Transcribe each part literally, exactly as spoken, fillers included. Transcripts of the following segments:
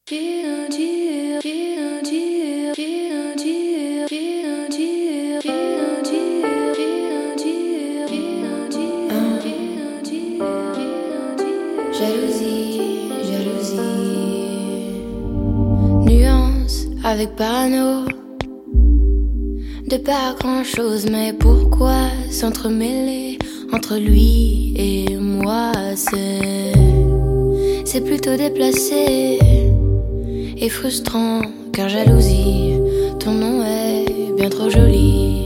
Jalousie, jalousie. Nuance avec parano. De pas grand chose, mais pourquoi s'entremêler entre lui et moi? C'est, c'est plutôt déplacé et frustrant, car jalousie, ton nom est bien trop joli.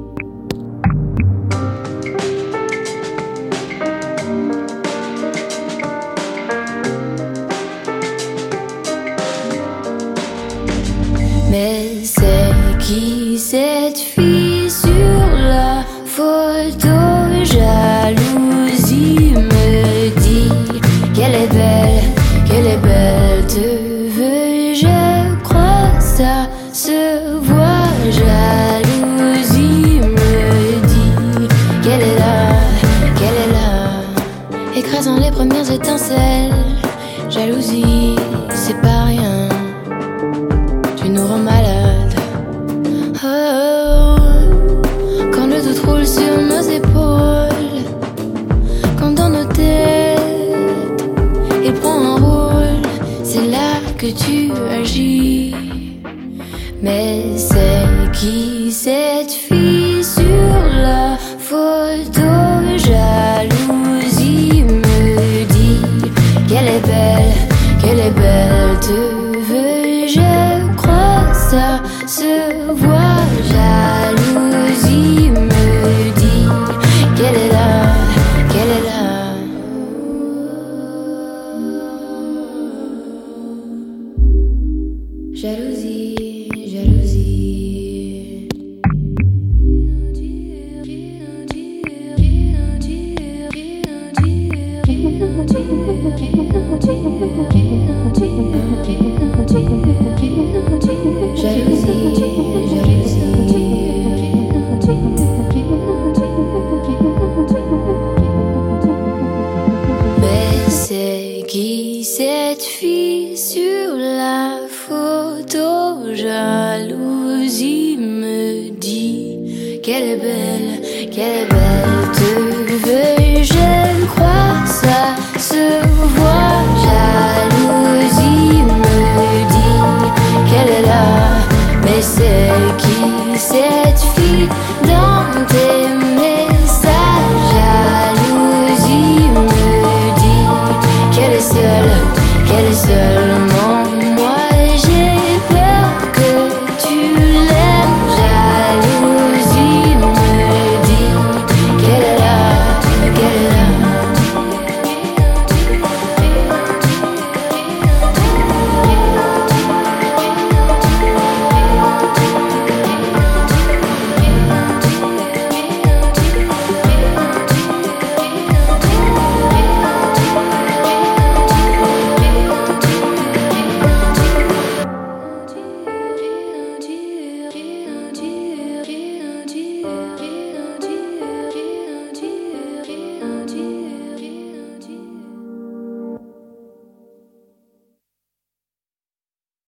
Mais c'est qui cette fille sur la photo? Jalousie me dit qu'elle est belle, qu'elle est belle. Te veux, je crois, ça se voit. Jalousie me dit qu'elle est là, qu'elle est là, écrasant les premières étincelles. Jalousie, c'est pas rien, tu nous rends malade. Oh, quand le doute roule sur nos épaules, quand dans nos têtes il prend un rôle, c'est là que tu agis. Mais c'est qui cette fille sur la photo? Jalousie me dit qu'elle est belle, qu'elle est belle. Te veux, je crois, ça se voit. Jalousie me dit qu'elle est là, qu'elle est là. Jalousie, jalousie. Jalousie, mais c'est qui cette fille sur la photo? Jalousie me dit qu'elle est belle, qu'elle est belle.